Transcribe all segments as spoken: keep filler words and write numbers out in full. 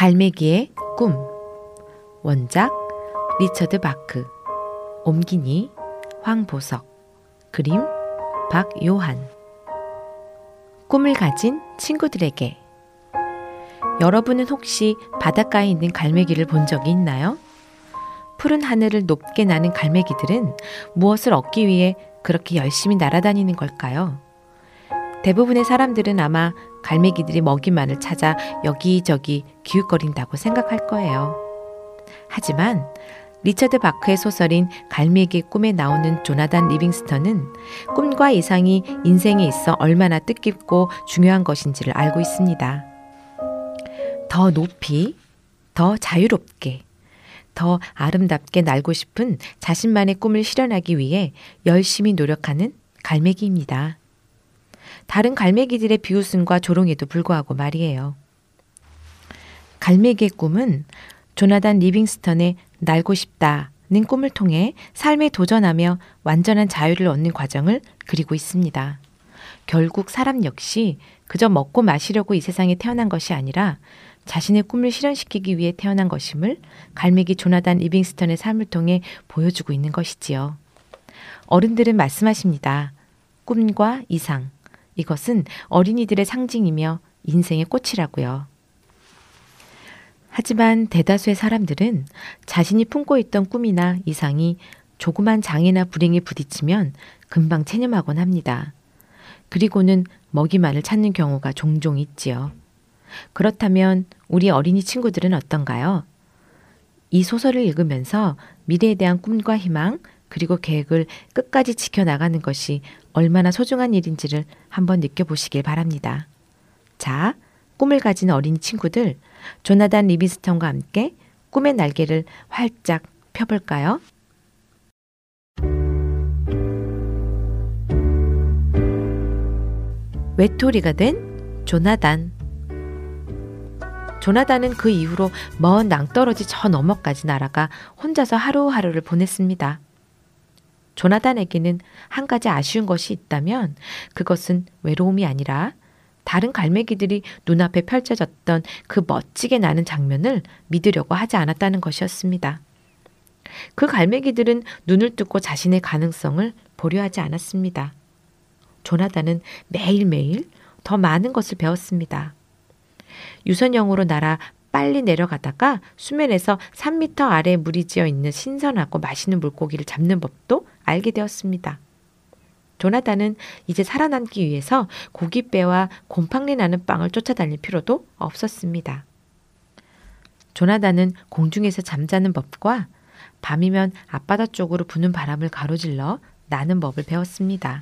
갈매기의 꿈. 원작 리처드 바크, 옮기니 황보석, 그림 박요한. 꿈을 가진 친구들에게. 여러분은 혹시 바닷가에 있는 갈매기를 본 적이 있나요? 푸른 하늘을 높게 나는 갈매기들은 무엇을 얻기 위해 그렇게 열심히 날아다니는 걸까요? 대부분의 사람들은 아마 갈매기들이 먹이만을 찾아 여기저기 기웃거린다고 생각할 거예요. 하지만 리처드 바크의 소설인 갈매기의 꿈에 나오는 조나단 리빙스턴은 꿈과 이상이 인생에 있어 얼마나 뜻깊고 중요한 것인지를 알고 있습니다. 더 높이, 더 자유롭게, 더 아름답게 날고 싶은 자신만의 꿈을 실현하기 위해 열심히 노력하는 갈매기입니다. 다른 갈매기들의 비웃음과 조롱에도 불구하고 말이에요. 갈매기의 꿈은 조나단 리빙스턴의 날고 싶다는 꿈을 통해 삶에 도전하며 완전한 자유를 얻는 과정을 그리고 있습니다. 결국 사람 역시 그저 먹고 마시려고 이 세상에 태어난 것이 아니라 자신의 꿈을 실현시키기 위해 태어난 것임을 갈매기 조나단 리빙스턴의 삶을 통해 보여주고 있는 것이지요. 어른들은 말씀하십니다. 꿈과 이상, 이것은 어린이들의 상징이며 인생의 꽃이라고요. 하지만 대다수의 사람들은 자신이 품고 있던 꿈이나 이상이 조그만 장애나 불행에 부딪히면 금방 체념하곤 합니다. 그리고는 먹이만을 찾는 경우가 종종 있지요. 그렇다면 우리 어린이 친구들은 어떤가요? 이 소설을 읽으면서 미래에 대한 꿈과 희망, 그리고 계획을 끝까지 지켜나가는 것이 얼마나 소중한 일인지를 한번 느껴보시길 바랍니다. 자, 꿈을 가진 어린이 친구들, 조나단 리빙스턴과 함께 꿈의 날개를 활짝 펴볼까요? 외톨이가 된 조나단. 조나단은 그 이후로 먼 낭떠러지 저 너머까지 날아가 혼자서 하루하루를 보냈습니다. 조나단에게는 한 가지 아쉬운 것이 있다면 그것은 외로움이 아니라 다른 갈매기들이 눈앞에 펼쳐졌던 그 멋지게 나는 장면을 믿으려고 하지 않았다는 것이었습니다. 그 갈매기들은 눈을 뜨고 자신의 가능성을 보려 하지 않았습니다. 조나단은 매일매일 더 많은 것을 배웠습니다. 유선형으로 날아 빨리 내려가다가 수면에서 삼 미터 아래에 물이 지어 있는 신선하고 맛있는 물고기를 잡는 법도 알게 되었습니다. 조나단은 이제 살아남기 위해서 고깃배와 곰팡내 나는 빵을 쫓아다닐 필요도 없었습니다. 조나단은 공중에서 잠자는 법과 밤이면 앞바다 쪽으로 부는 바람을 가로질러 나는 법을 배웠습니다.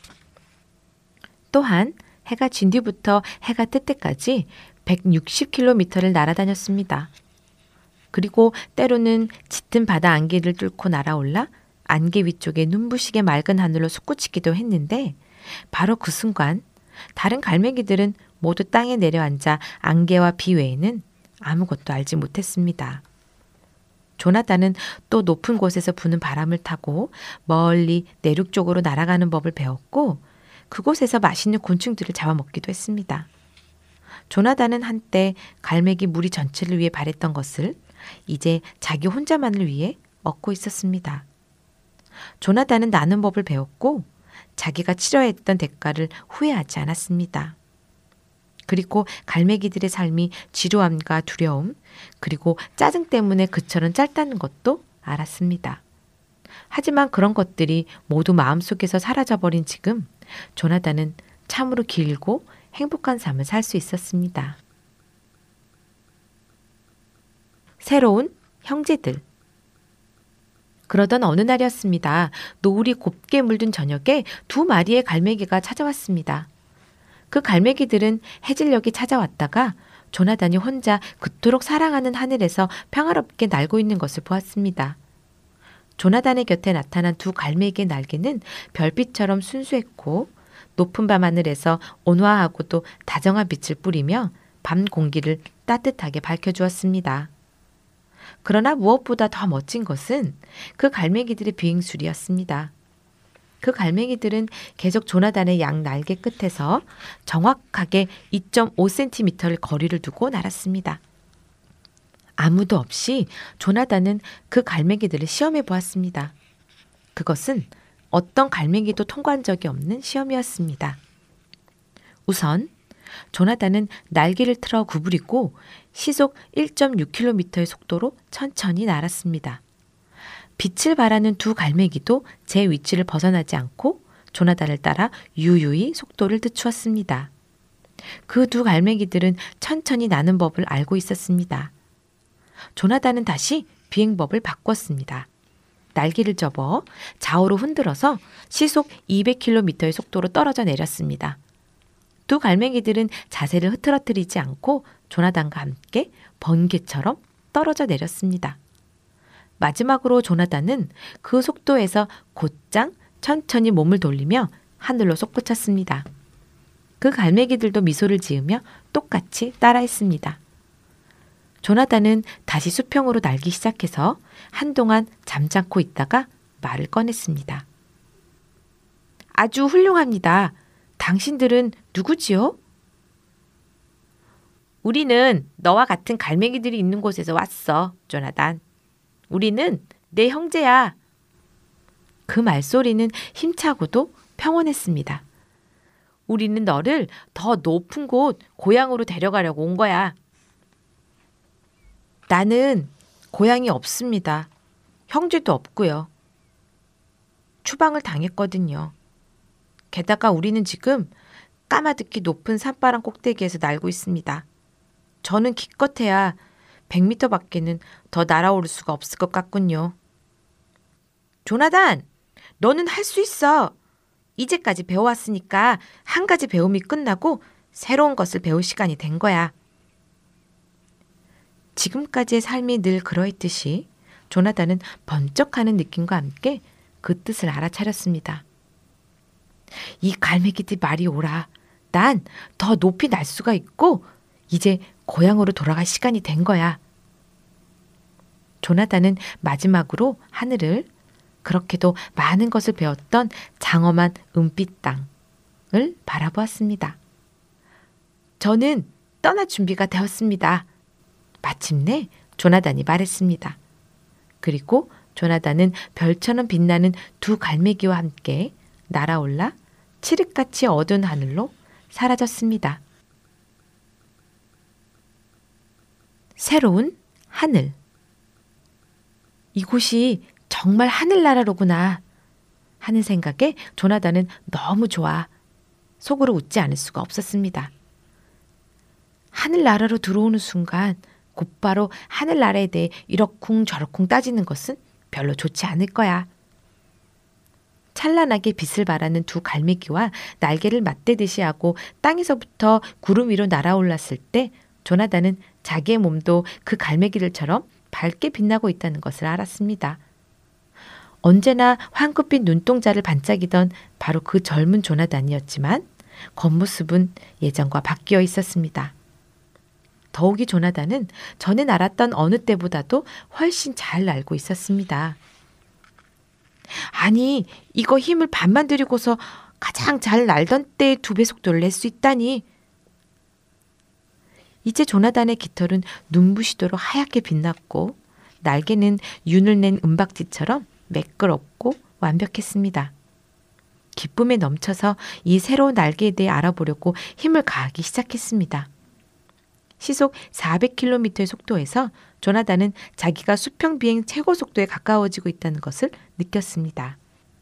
또한 해가 진 뒤부터 해가 뜰 때까지 백육십 킬로미터를 날아다녔습니다. 그리고 때로는 짙은 바다 안개를 뚫고 날아올라 안개 위쪽에 눈부시게 맑은 하늘로 솟구치기도 했는데 바로 그 순간 다른 갈매기들은 모두 땅에 내려앉아 안개와 비 외에는 아무것도 알지 못했습니다. 조나단은 또 높은 곳에서 부는 바람을 타고 멀리 내륙 쪽으로 날아가는 법을 배웠고 그곳에서 맛있는 곤충들을 잡아먹기도 했습니다. 조나단은 한때 갈매기 무리 전체를 위해 바랬던 것을 이제 자기 혼자만을 위해 얻고 있었습니다. 조나단은 나는 법을 배웠고 자기가 치러야 했던 대가를 후회하지 않았습니다. 그리고 갈매기들의 삶이 지루함과 두려움, 그리고 짜증 때문에 그처럼 짧다는 것도 알았습니다. 하지만 그런 것들이 모두 마음속에서 사라져버린 지금 조나단은 참으로 길고 행복한 삶을 살 수 있었습니다. 새로운 형제들. 그러던 어느 날이었습니다. 노을이 곱게 물든 저녁에 두 마리의 갈매기가 찾아왔습니다. 그 갈매기들은 해질녘이 찾아왔다가 조나단이 혼자 그토록 사랑하는 하늘에서 평화롭게 날고 있는 것을 보았습니다. 조나단의 곁에 나타난 두 갈매기의 날개는 별빛처럼 순수했고 높은 밤하늘에서 온화하고도 다정한 빛을 뿌리며 밤 공기를 따뜻하게 밝혀주었습니다. 그러나 무엇보다 더 멋진 것은 그 갈매기들의 비행술이었습니다. 그 갈매기들은 계속 조나단의 양 날개 끝에서 정확하게 이 점 오 센티미터를 거리를 두고 날았습니다. 아무도 없이 조나단은 그 갈매기들을 시험해 보았습니다. 그것은 어떤 갈매기도 통과한 적이 없는 시험이었습니다. 우선 조나단은 날개를 틀어 구부리고 시속 일 점 육 킬로미터의 속도로 천천히 날았습니다. 빛을 발하는 두 갈매기도 제 위치를 벗어나지 않고 조나단을 따라 유유히 속도를 늦추었습니다. 그 두 갈매기들은 천천히 나는 법을 알고 있었습니다. 조나단은 다시 비행법을 바꿨습니다. 날개를 접어 좌우로 흔들어서 시속 이백 킬로미터의 속도로 떨어져 내렸습니다. 두 갈매기들은 자세를 흐트러뜨리지 않고 조나단과 함께 번개처럼 떨어져 내렸습니다. 마지막으로 조나단은 그 속도에서 곧장 천천히 몸을 돌리며 하늘로 솟구쳤습니다. 그 갈매기들도 미소를 지으며 똑같이 따라했습니다. 조나단은 다시 수평으로 날기 시작해서 한동안 잠잠고 있다가 말을 꺼냈습니다. 아주 훌륭합니다. 당신들은 누구지요? 우리는 너와 같은 갈매기들이 있는 곳에서 왔어, 조나단. 우리는 내 형제야. 그 말소리는 힘차고도 평온했습니다. 우리는 너를 더 높은 곳 고향으로 데려가려고 온 거야. 나는 고향이 없습니다. 형제도 없고요. 추방을 당했거든요. 게다가 우리는 지금 까마득히 높은 산바람 꼭대기에서 날고 있습니다. 저는 기껏해야 백 미터 밖에는 더 날아오를 수가 없을 것 같군요. 조나단, 너는 할 수 있어. 이제까지 배워왔으니까 한 가지 배움이 끝나고 새로운 것을 배울 시간이 된 거야. 지금까지의 삶이 늘 그러했듯이 조나단은 번쩍하는 느낌과 함께 그 뜻을 알아차렸습니다. 이 갈매기들 말이 옳아. 난 더 높이 날 수가 있고 이제 고향으로 돌아갈 시간이 된 거야. 조나단은 마지막으로 하늘을, 그렇게도 많은 것을 배웠던 장엄한 은빛 땅을 바라보았습니다. 저는 떠날 준비가 되었습니다. 마침내 조나단이 말했습니다. 그리고 조나단은 별처럼 빛나는 두 갈매기와 함께 날아올라 칠흑같이 어두운 하늘로 사라졌습니다. 새로운 하늘. 이곳이 정말 하늘나라로구나 하는 생각에 조나단은 너무 좋아 속으로 웃지 않을 수가 없었습니다. 하늘나라로 들어오는 순간 곧바로 하늘나라에 대해 이러쿵저러쿵 따지는 것은 별로 좋지 않을 거야. 찬란하게 빛을 발하는 두 갈매기와 날개를 맞대듯이 하고 땅에서부터 구름 위로 날아올랐을 때 조나단은 자기의 몸도 그 갈매기들처럼 밝게 빛나고 있다는 것을 알았습니다. 언제나 황급빛 눈동자를 반짝이던 바로 그 젊은 조나단이었지만 겉모습은 예전과 바뀌어 있었습니다. 더욱이 조나단은 전에 날았던 어느 때보다도 훨씬 잘 날고 있었습니다. 아니, 이거 힘을 반만 들이고서 가장 잘 날던 때의 두 배 속도를 낼 수 있다니. 이제 조나단의 깃털은 눈부시도록 하얗게 빛났고 날개는 윤을 낸 은박지처럼 매끄럽고 완벽했습니다. 기쁨에 넘쳐서 이 새로운 날개에 대해 알아보려고 힘을 가하기 시작했습니다. 시속 사백 킬로미터의 속도에서 조나단은 자기가 수평 비행 최고 속도에 가까워지고 있다는 것을 느꼈습니다.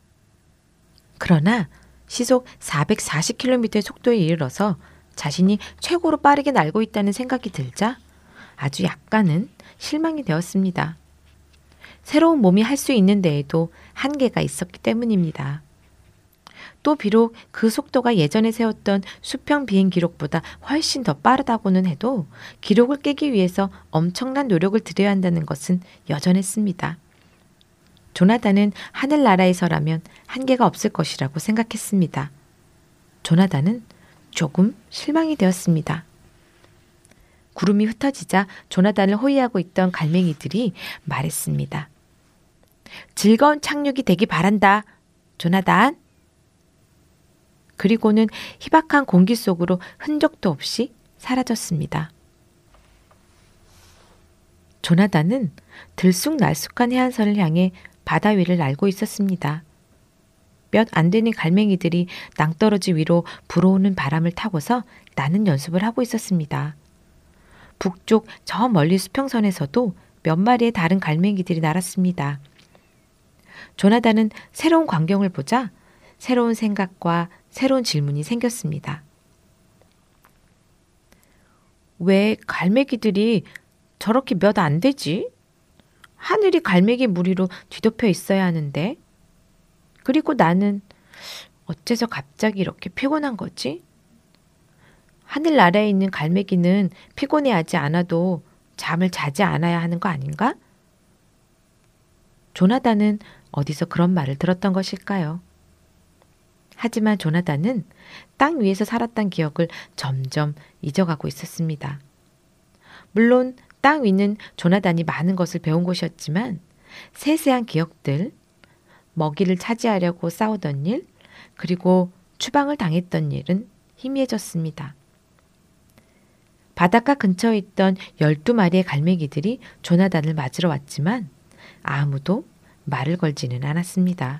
그러나 시속 사백사십 킬로미터의 속도에 이르러서 자신이 최고로 빠르게 날고 있다는 생각이 들자 아주 약간은 실망이 되었습니다. 새로운 몸이 할 수 있는 데에도 한계가 있었기 때문입니다. 또 비록 그 속도가 예전에 세웠던 수평 비행 기록보다 훨씬 더 빠르다고는 해도 기록을 깨기 위해서 엄청난 노력을 들여야 한다는 것은 여전했습니다. 조나단은 하늘나라에서라면 한계가 없을 것이라고 생각했습니다. 조나단은 조금 실망이 되었습니다. 구름이 흩어지자 조나단을 호위하고 있던 갈매기들이 말했습니다. 즐거운 착륙이 되기 바란다, 조나단. 그리고는 희박한 공기 속으로 흔적도 없이 사라졌습니다. 조나단은 들쑥날쑥한 해안선을 향해 바다 위를 날고 있었습니다. 몇 안 되는 갈매기들이 낭떠러지 위로 불어오는 바람을 타고서 나는 연습을 하고 있었습니다. 북쪽 저 멀리 수평선에서도 몇 마리의 다른 갈매기들이 날았습니다. 조나단은 새로운 광경을 보자 새로운 생각과 새로운 질문이 생겼습니다. 왜 갈매기들이 저렇게 몇 안 되지? 하늘이 갈매기 무리로 뒤덮여 있어야 하는데. 그리고 나는 어째서 갑자기 이렇게 피곤한 거지? 하늘나라에 있는 갈매기는 피곤해하지 않아도 잠을 자지 않아야 하는 거 아닌가? 조나단은 어디서 그런 말을 들었던 것일까요? 하지만 조나단은 땅 위에서 살았던 기억을 점점 잊어가고 있었습니다. 물론 땅 위는 조나단이 많은 것을 배운 곳이었지만 세세한 기억들, 먹이를 차지하려고 싸우던 일, 그리고 추방을 당했던 일은 희미해졌습니다. 바닷가 근처에 있던 열두 마리의 갈매기들이 조나단을 맞으러 왔지만 아무도 말을 걸지는 않았습니다.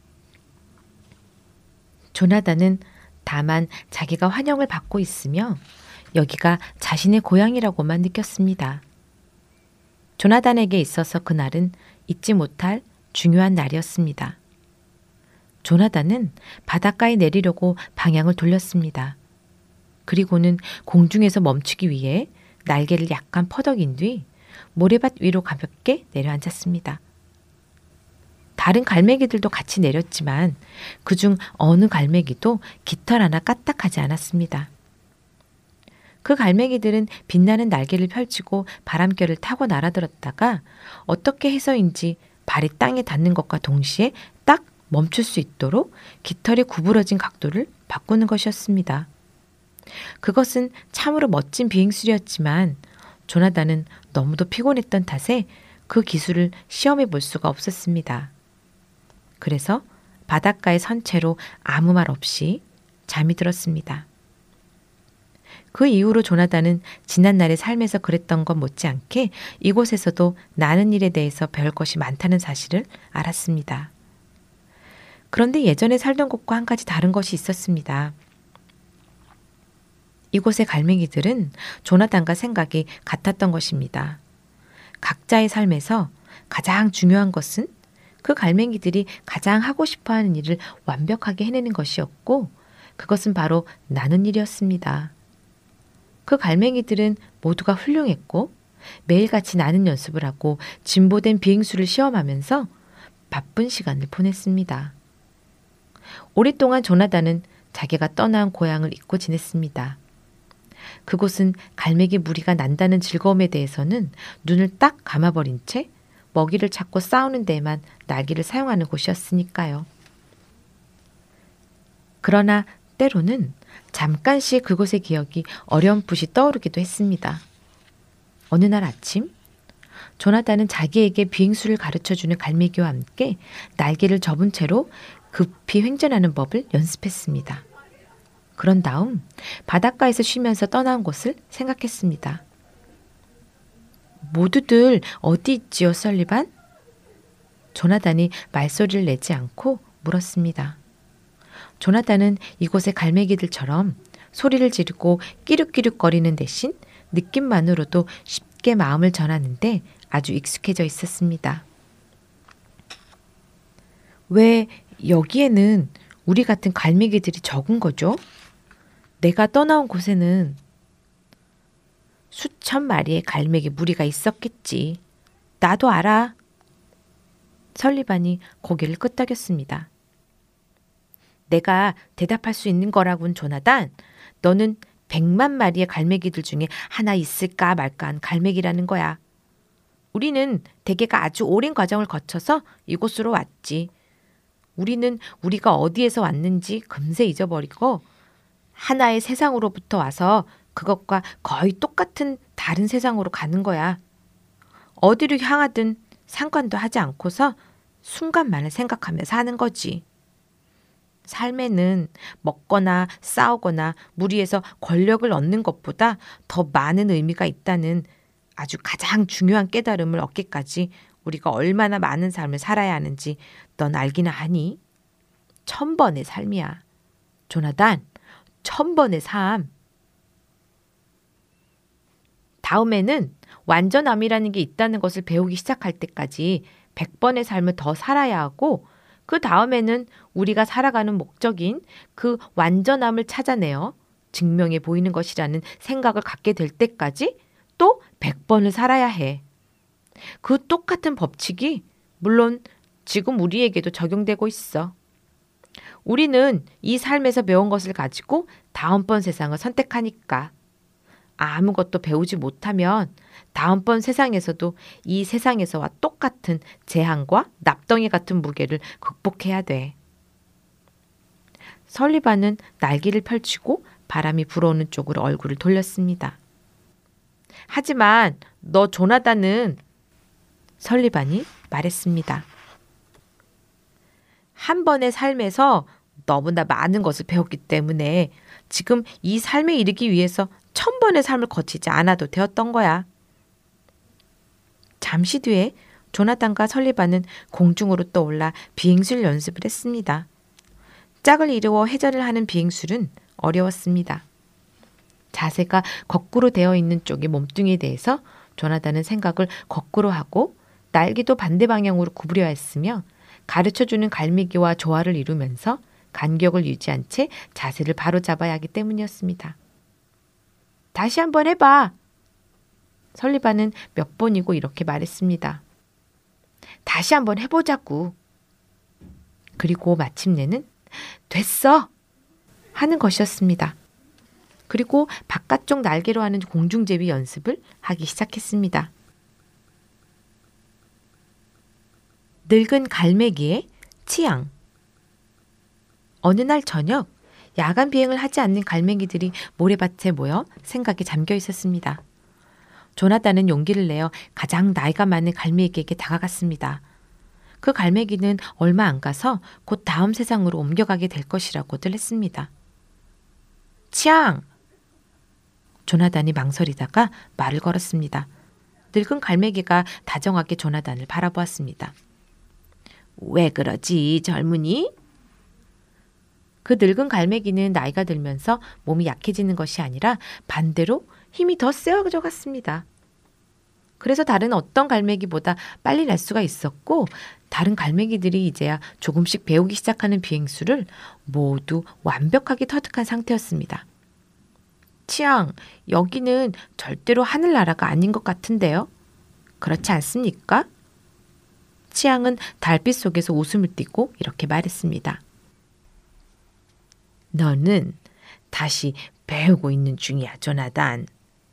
조나단은 다만 자기가 환영을 받고 있으며 여기가 자신의 고향이라고만 느꼈습니다. 조나단에게 있어서 그날은 잊지 못할 중요한 날이었습니다. 조나단은 바닷가에 내리려고 방향을 돌렸습니다. 그리고는 공중에서 멈추기 위해 날개를 약간 퍼덕인 뒤 모래밭 위로 가볍게 내려앉았습니다. 다른 갈매기들도 같이 내렸지만 그중 어느 갈매기도 깃털 하나 까딱하지 않았습니다. 그 갈매기들은 빛나는 날개를 펼치고 바람결을 타고 날아들었다가 어떻게 해서인지 발이 땅에 닿는 것과 동시에 딱 멈출 수 있도록 깃털의 구부러진 각도를 바꾸는 것이었습니다. 그것은 참으로 멋진 비행술이었지만 조나단은 너무도 피곤했던 탓에 그 기술을 시험해 볼 수가 없었습니다. 그래서 바닷가에 선 채로 아무 말 없이 잠이 들었습니다. 그 이후로 조나단은 지난날의 삶에서 그랬던 것 못지않게 이곳에서도 나는 일에 대해서 배울 것이 많다는 사실을 알았습니다. 그런데 예전에 살던 곳과 한 가지 다른 것이 있었습니다. 이곳의 갈매기들은 조나단과 생각이 같았던 것입니다. 각자의 삶에서 가장 중요한 것은 그 갈매기들이 가장 하고 싶어하는 일을 완벽하게 해내는 것이었고 그것은 바로 나는 일이었습니다. 그 갈매기들은 모두가 훌륭했고 매일같이 나는 연습을 하고 진보된 비행수를 시험하면서 바쁜 시간을 보냈습니다. 오랫동안 조나단은 자기가 떠난 고향을 잊고 지냈습니다. 그곳은 갈매기 무리가 난다는 즐거움에 대해서는 눈을 딱 감아버린 채 먹이를 찾고 싸우는 데에만 날개를 사용하는 곳이었으니까요. 그러나 때로는 잠깐씩 그곳의 기억이 어렴풋이 떠오르기도 했습니다. 어느 날 아침 조나단은 자기에게 비행수를 가르쳐주는 갈매기와 함께 날개를 접은 채로 급히 횡전하는 법을 연습했습니다. 그런 다음 바닷가에서 쉬면서 떠나온 곳을 생각했습니다. 모두들 어디 있지요, 설리반? 조나단이 말소리를 내지 않고 물었습니다. 조나단은 이곳의 갈매기들처럼 소리를 지르고 끼룩끼룩거리는 대신 느낌만으로도 쉽게 마음을 전하는데 아주 익숙해져 있었습니다. 왜 여기에는 우리 같은 갈매기들이 적은 거죠? 내가 떠나온 곳에는 수천 마리의 갈매기 무리가 있었겠지. 나도 알아. 설리반이 고개를 끄덕였습니다. 내가 대답할 수 있는 거라군, 조나단. 너는 백만 마리의 갈매기들 중에 하나 있을까 말까 한 갈매기라는 거야. 우리는 대개가 아주 오랜 과정을 거쳐서 이곳으로 왔지. 우리는 우리가 어디에서 왔는지 금세 잊어버리고 하나의 세상으로부터 와서 그것과 거의 똑같은 다른 세상으로 가는 거야. 어디로 향하든 상관도 하지 않고서 순간만을 생각하며 사는 거지. 삶에는 먹거나 싸우거나 무리해서 권력을 얻는 것보다 더 많은 의미가 있다는 아주 가장 중요한 깨달음을 얻기까지 우리가 얼마나 많은 삶을 살아야 하는지 넌 알기나 하니? 천 번의 삶이야. 조나단, 천 번의 삶. 다음에는 완전함이라는 게 있다는 것을 배우기 시작할 때까지 백 번의 삶을 더 살아야 하고, 그 다음에는 우리가 살아가는 목적인 그 완전함을 찾아내어 증명해 보이는 것이라는 생각을 갖게 될 때까지 또 백 번을 살아야 해. 그 똑같은 법칙이 물론 지금 우리에게도 적용되고 있어. 우리는 이 삶에서 배운 것을 가지고 다음번 세상을 선택하니까 아무것도 배우지 못하면 다음번 세상에서도 이 세상에서와 똑같은 재앙과 납덩이 같은 무게를 극복해야 돼. 설리반은 날개를 펼치고 바람이 불어오는 쪽으로 얼굴을 돌렸습니다. 하지만 너 조나단은, 설리반이 말했습니다. 한 번의 삶에서 너무나 많은 것을 배웠기 때문에 지금 이 삶에 이르기 위해서 천 번의 삶을 거치지 않아도 되었던 거야. 잠시 뒤에 조나단과 설리반은 공중으로 떠올라 비행술 연습을 했습니다. 짝을 이루어 회전을 하는 비행술은 어려웠습니다. 자세가 거꾸로 되어 있는 쪽의 몸뚱이에 대해서 조나단은 생각을 거꾸로 하고 날개도 반대 방향으로 구부려야 했으며, 가르쳐주는 갈매기와 조화를 이루면서 간격을 유지한 채 자세를 바로 잡아야 하기 때문이었습니다. 다시 한번 해봐. 설리반은 몇 번이고 이렇게 말했습니다. 다시 한번 해보자고. 그리고 마침내는 됐어! 하는 것이었습니다. 그리고 바깥쪽 날개로 하는 공중제비 연습을 하기 시작했습니다. 늙은 갈매기의 치앙. 어느 날 저녁, 야간 비행을 하지 않는 갈매기들이 모래밭에 모여 생각에 잠겨 있었습니다. 조나단은 용기를 내어 가장 나이가 많은 갈매기에게 다가갔습니다. 그 갈매기는 얼마 안 가서 곧 다음 세상으로 옮겨가게 될 것이라고들 했습니다. 치앙! 조나단이 망설이다가 말을 걸었습니다. 늙은 갈매기가 다정하게 조나단을 바라보았습니다. 왜 그러지, 젊은이? 그 늙은 갈매기는 나이가 들면서 몸이 약해지는 것이 아니라 반대로 힘이 더 세워져 갔습니다. 그래서 다른 어떤 갈매기보다 빨리 날 수가 있었고, 다른 갈매기들이 이제야 조금씩 배우기 시작하는 비행수를 모두 완벽하게 터득한 상태였습니다. 치앙, 여기는 절대로 하늘나라가 아닌 것 같은데요. 그렇지 않습니까? 치앙은 달빛 속에서 웃음을 띠고 이렇게 말했습니다. 너는 다시 배우고 있는 중이야, 조나단.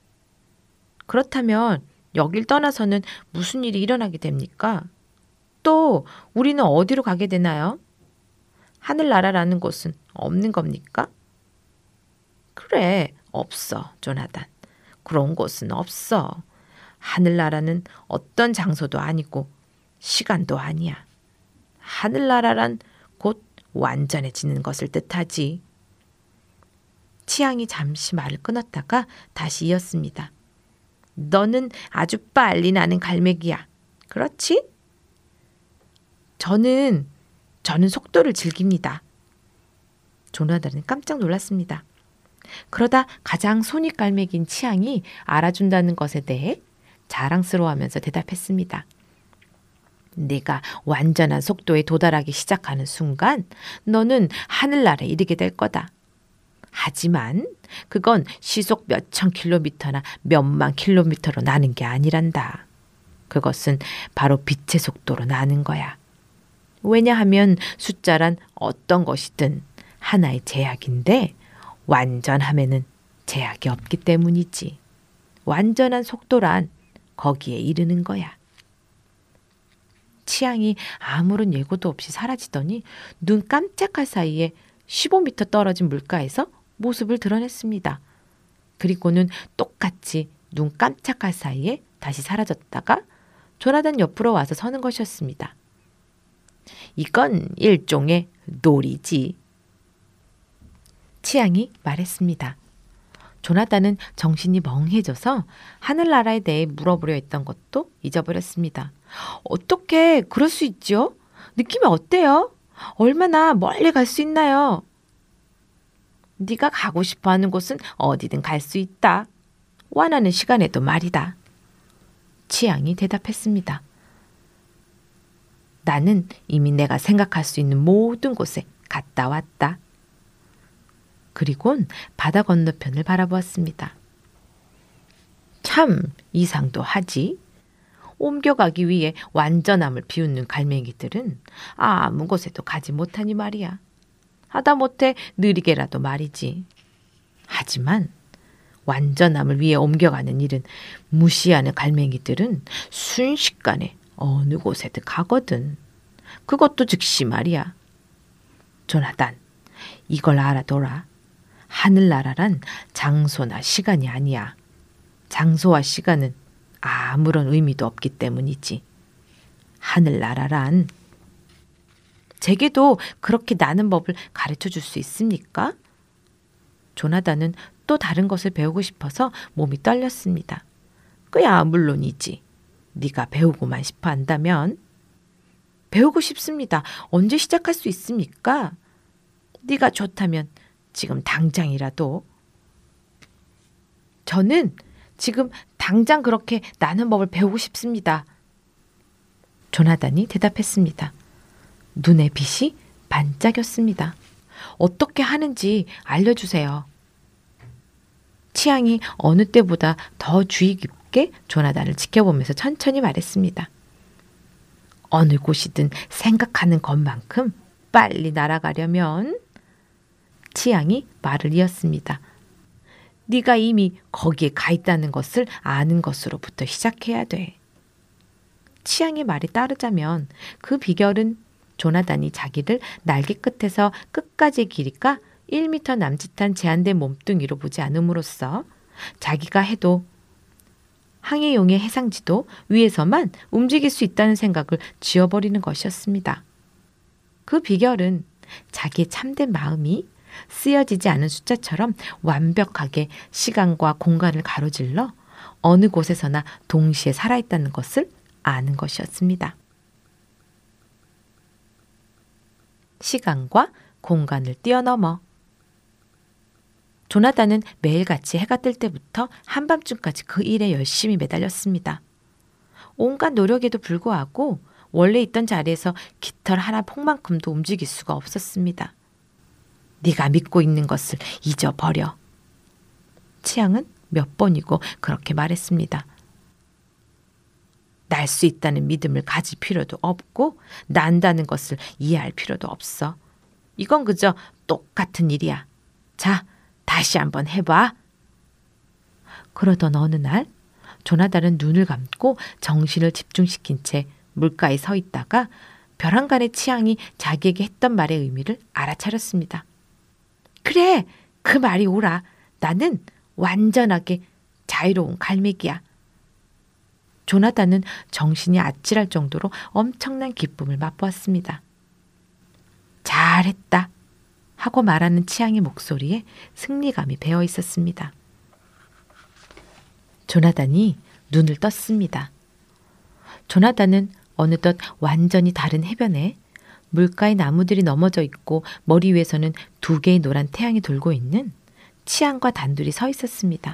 그렇다면 여길 떠나서는 무슨 일이 일어나게 됩니까? 또 우리는 어디로 가게 되나요? 하늘나라라는 곳은 없는 겁니까? 그래, 없어, 조나단. 그런 곳은 없어. 하늘나라는 어떤 장소도 아니고 시간도 아니야. 하늘나라란 곧 완전해지는 것을 뜻하지. 치앙이 잠시 말을 끊었다가 다시 이었습니다. 너는 아주 빨리 나는 갈매기야. 그렇지? 저는, 저는 속도를 즐깁니다. 조나단은 깜짝 놀랐습니다. 그러다 가장 손이 갈매기인 치앙이 알아준다는 것에 대해 자랑스러워하면서 대답했습니다. 내가 완전한 속도에 도달하기 시작하는 순간 너는 하늘나라에 이르게 될 거다. 하지만 그건 시속 몇천 킬로미터나 몇만 킬로미터로 나는 게 아니란다. 그것은 바로 빛의 속도로 나는 거야. 왜냐하면 숫자란 어떤 것이든 하나의 제약인데 완전함에는 제약이 없기 때문이지. 완전한 속도란 거기에 이르는 거야. 치앙이 아무런 예고도 없이 사라지더니 눈 깜짝할 사이에 십오 미터 떨어진 물가에서 모습을 드러냈습니다. 그리고는 똑같이 눈 깜짝할 사이에 다시 사라졌다가 조나단 옆으로 와서 서는 것이었습니다. 이건 일종의 놀이지. 치앙이 말했습니다. 조나단은 정신이 멍해져서 하늘나라에 대해 물어보려 했던 것도 잊어버렸습니다. 어떻게 그럴 수 있죠? 느낌이 어때요? 얼마나 멀리 갈 수 있나요? 네가 가고 싶어하는 곳은 어디든 갈 수 있다. 원하는 시간에도 말이다. 치앙이 대답했습니다. 나는 이미 내가 생각할 수 있는 모든 곳에 갔다 왔다. 그리곤 바다 건너편을 바라보았습니다. 참 이상도 하지. 옮겨가기 위해 완전함을 비웃는 갈매기들은 아무 곳에도 가지 못하니 말이야. 하다못해 느리게라도 말이지. 하지만 완전함을 위해 옮겨가는 일은 무시하는 갈매기들은 순식간에 어느 곳에든 가거든. 그것도 즉시 말이야. 조나단, 이걸 알아둬라. 하늘나라란 장소나 시간이 아니야. 장소와 시간은 아무런 의미도 없기 때문이지. 하늘나라란 제게도 그렇게 나는 법을 가르쳐 줄 수 있습니까? 조나단은 또 다른 것을 배우고 싶어서 몸이 떨렸습니다. 그야 물론이지. 네가 배우고만 싶어 한다면. 배우고 싶습니다. 언제 시작할 수 있습니까? 네가 좋다면 지금 당장이라도. 저는 지금 당장 그렇게 나는 법을 배우고 싶습니다. 조나단이 대답했습니다. 눈의 빛이 반짝였습니다. 어떻게 하는지 알려주세요. 치앙이 어느 때보다 더 주의 깊게 조나단을 지켜보면서 천천히 말했습니다. 어느 곳이든 생각하는 것만큼 빨리 날아가려면 치앙이 말을 이었습니다. 네가 이미 거기에 가 있다는 것을 아는 것으로부터 시작해야 돼. 치앙의 말에 따르자면 그 비결은 조나단이 자기를 날개 끝에서 끝까지의 길이가 일 미터 남짓한 제한된 몸뚱이로 보지 않음으로써 자기가 해도 항해용의 해상지도 위에서만 움직일 수 있다는 생각을 지워버리는 것이었습니다. 그 비결은 자기의 참된 마음이 쓰여지지 않은 숫자처럼 완벽하게 시간과 공간을 가로질러 어느 곳에서나 동시에 살아있다는 것을 아는 것이었습니다. 시간과 공간을 뛰어넘어 조나단은 매일같이 해가 뜰 때부터 한밤중까지 그 일에 열심히 매달렸습니다. 온갖 노력에도 불구하고 원래 있던 자리에서 깃털 하나 폭만큼도 움직일 수가 없었습니다. 네가 믿고 있는 것을 잊어버려. 치앙은 몇 번이고 그렇게 말했습니다. 날 수 있다는 믿음을 가질 필요도 없고 난다는 것을 이해할 필요도 없어. 이건 그저 똑같은 일이야. 자, 다시 한번 해봐. 그러던 어느 날 조나단은 눈을 감고 정신을 집중시킨 채 물가에 서 있다가 벼랑간의 치앙이 자기에게 했던 말의 의미를 알아차렸습니다. 그래, 그 말이 옳아. 나는 완전하게 자유로운 갈매기야. 조나단은 정신이 아찔할 정도로 엄청난 기쁨을 맛보았습니다. 잘했다 하고 말하는 치앙의 목소리에 승리감이 배어 있었습니다. 조나단이 눈을 떴습니다. 조나단은 어느덧 완전히 다른 해변에 물가의 나무들이 넘어져 있고 머리 위에서는 두 개의 노란 태양이 돌고 있는 치앙과 단둘이 서 있었습니다.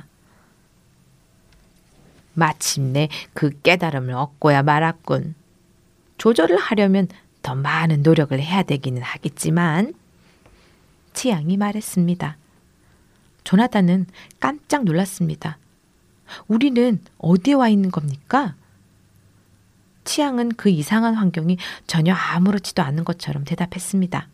마침내 그 깨달음을 얻고야 말았군. 조절을 하려면 더 많은 노력을 해야 되기는 하겠지만 치앙이 말했습니다. 조나단은 깜짝 놀랐습니다. 우리는 어디에 와 있는 겁니까? 치앙은 그 이상한 환경이 전혀 아무렇지도 않은 것처럼 대답했습니다.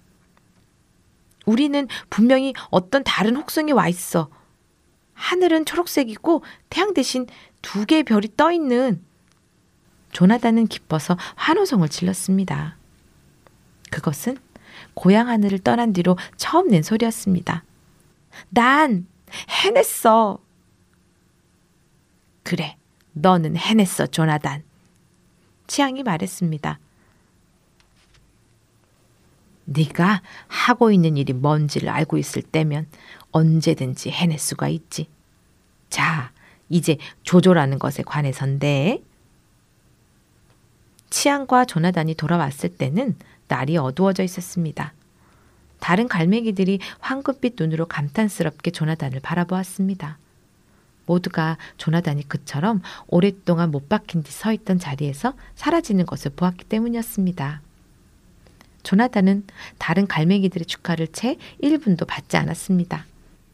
우리는 분명히 어떤 다른 혹성에 와 있어. 하늘은 초록색이고 태양 대신 두 개의 별이 떠 있는. 조나단은 기뻐서 환호성을 질렀습니다. 그것은 고향 하늘을 떠난 뒤로 처음 낸 소리였습니다. 난 해냈어. 그래, 너는 해냈어, 조나단. 치앙이 말했습니다. 네가 하고 있는 일이 뭔지를 알고 있을 때면 언제든지 해낼 수가 있지. 자, 이제 조조라는 것에 관해서인데 치앙과 조나단이 돌아왔을 때는 날이 어두워져 있었습니다. 다른 갈매기들이 황금빛 눈으로 감탄스럽게 조나단을 바라보았습니다. 모두가 조나단이 그처럼 오랫동안 못 박힌 듯 서 있던 자리에서 사라지는 것을 보았기 때문이었습니다. 조나단은 다른 갈매기들의 축하를 채 일 분도 받지 않았습니다.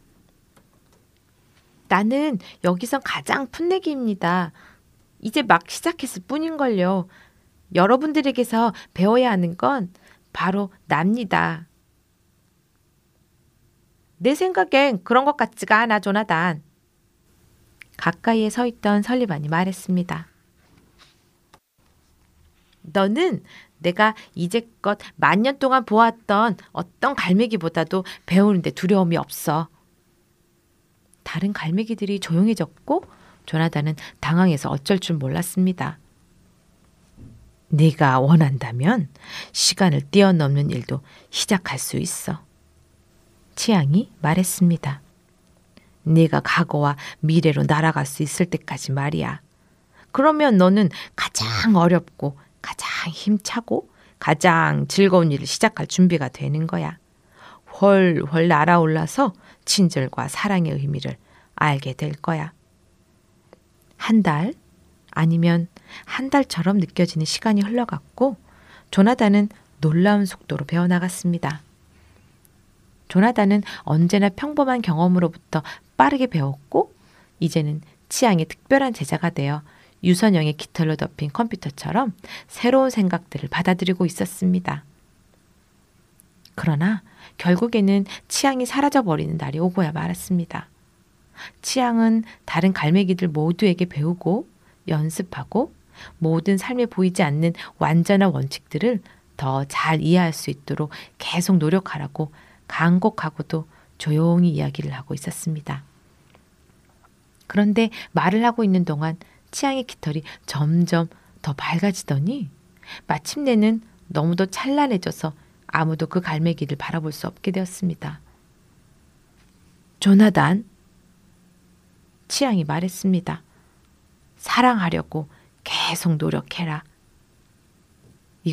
나는 여기서 가장 풋내기입니다. 이제 막 시작했을 뿐인걸요. 여러분들에게서 배워야 하는 건 바로 납니다. 내 생각엔 그런 것 같지가 않아, 조나단. 가까이에 서 있던 설리반이 말했습니다. 너는 내가 이제껏 만년 동안 보았던 어떤 갈매기보다도 배우는데 두려움이 없어. 다른 갈매기들이 조용해졌고 조나단은 당황해서 어쩔 줄 몰랐습니다. 네가 원한다면 시간을 뛰어넘는 일도 시작할 수 있어. 치앙이 말했습니다. 네가 과거와 미래로 날아갈 수 있을 때까지 말이야. 그러면 너는 가장 어렵고 가장 힘차고 가장 즐거운 일을 시작할 준비가 되는 거야. 훨훨 날아올라서 친절과 사랑의 의미를 알게 될 거야. 한 달 아니면 한 달처럼 느껴지는 시간이 흘러갔고 조나단은 놀라운 속도로 배워나갔습니다. 조나단은 언제나 평범한 경험으로부터 빠르게 배웠고 이제는 치앙의 특별한 제자가 되어 유선형의 깃털로 덮인 컴퓨터처럼 새로운 생각들을 받아들이고 있었습니다. 그러나 결국에는 치앙이 사라져버리는 날이 오고야 말았습니다. 치앙은 다른 갈매기들 모두에게 배우고 연습하고 모든 삶에 보이지 않는 완전한 원칙들을 더 잘 이해할 수 있도록 계속 노력하라고 간곡하고도 조용히 이야기를 하고 있었습니다. 그런데 말을 하고 있는 동안 치앙의 깃털이 점점 더 밝아지더니 마침내는 너무도 찬란해져서 아무도 그 갈매기를 바라볼 수 없게 되었습니다. 조나단, 치앙이 말했습니다. 사랑하려고 계속 노력해라. 이...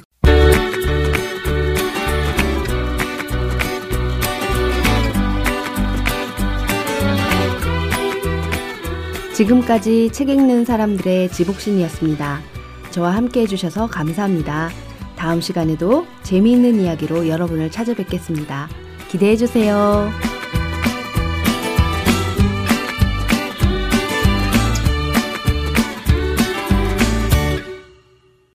지금까지 책 읽는 사람들의 지복신이었습니다. 저와 함께 해주셔서 감사합니다. 다음 시간에도 재미있는 이야기로 여러분을 찾아뵙겠습니다. 기대해주세요.